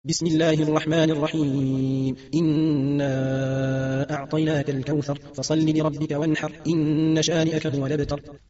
بسم الله الرحمن الرحيم إنا أعطيناك الكوثر فصل لربك وانحر إن شانئك هو الأبتر.